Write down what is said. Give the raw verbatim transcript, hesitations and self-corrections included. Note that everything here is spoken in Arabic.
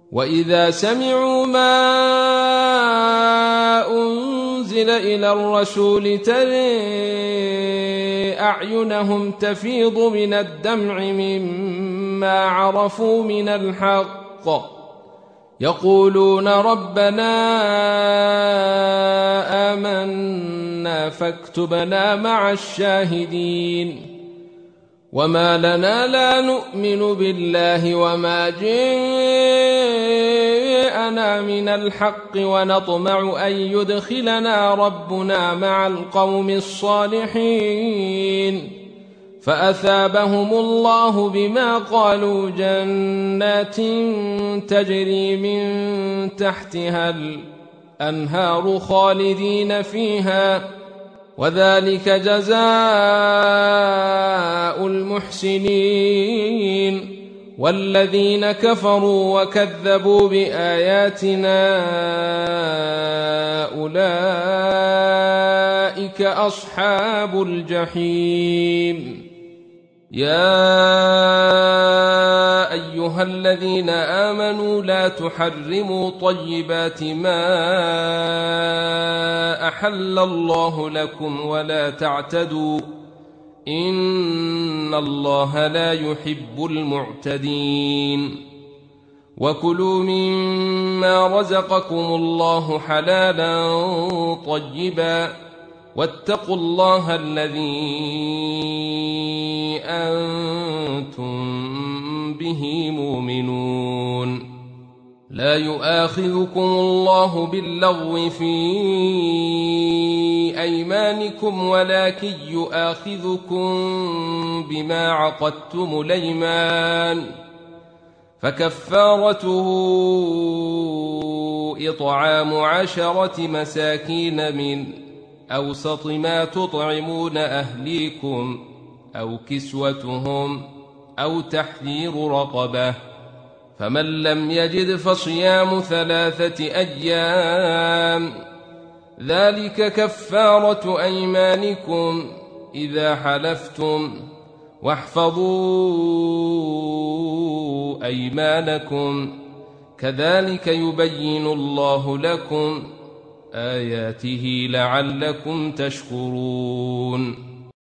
وإذا سمعوا ما أنزل إلى الرسول ترى أعينهم تفيض من الدمع مما عرفوا من الحق يقولون ربنا آمنا فاكتبنا مع الشاهدين وما لنا لا نؤمن بالله وما جاءنا من الحق ونطمع أن يدخلنا ربنا مع القوم الصالحين فأثابهم الله بما قالوا جنات تجري من تحتها الأنهار خالدين فيها وذلك جزاء المحسنين والذين كفروا وكذبوا بآياتنا أولئك أصحاب الجحيم يا أيها الذين آمنوا لا تحرموا طيبات ما أحل الله لكم ولا تعتدوا إن الله لا يحب المعتدين وكلوا مما رزقكم الله حلالا طيبا واتقوا الله الذي أنتم به مؤمنون لا يؤاخذكم الله باللغو في أيمانكم ولكن يؤاخذكم بما عقدتم الأيمان فكفارته إطعام عشرة مساكين من أوسط ما تطعمون أهليكم أو كسوتهم أو تحرير رقبة فمن لم يجد فصيام ثلاثة أيام ذلك كفارة أيمانكم إذا حلفتم واحفظوا أيمانكم كذلك يبين الله لكم آياته لعلكم تشكرون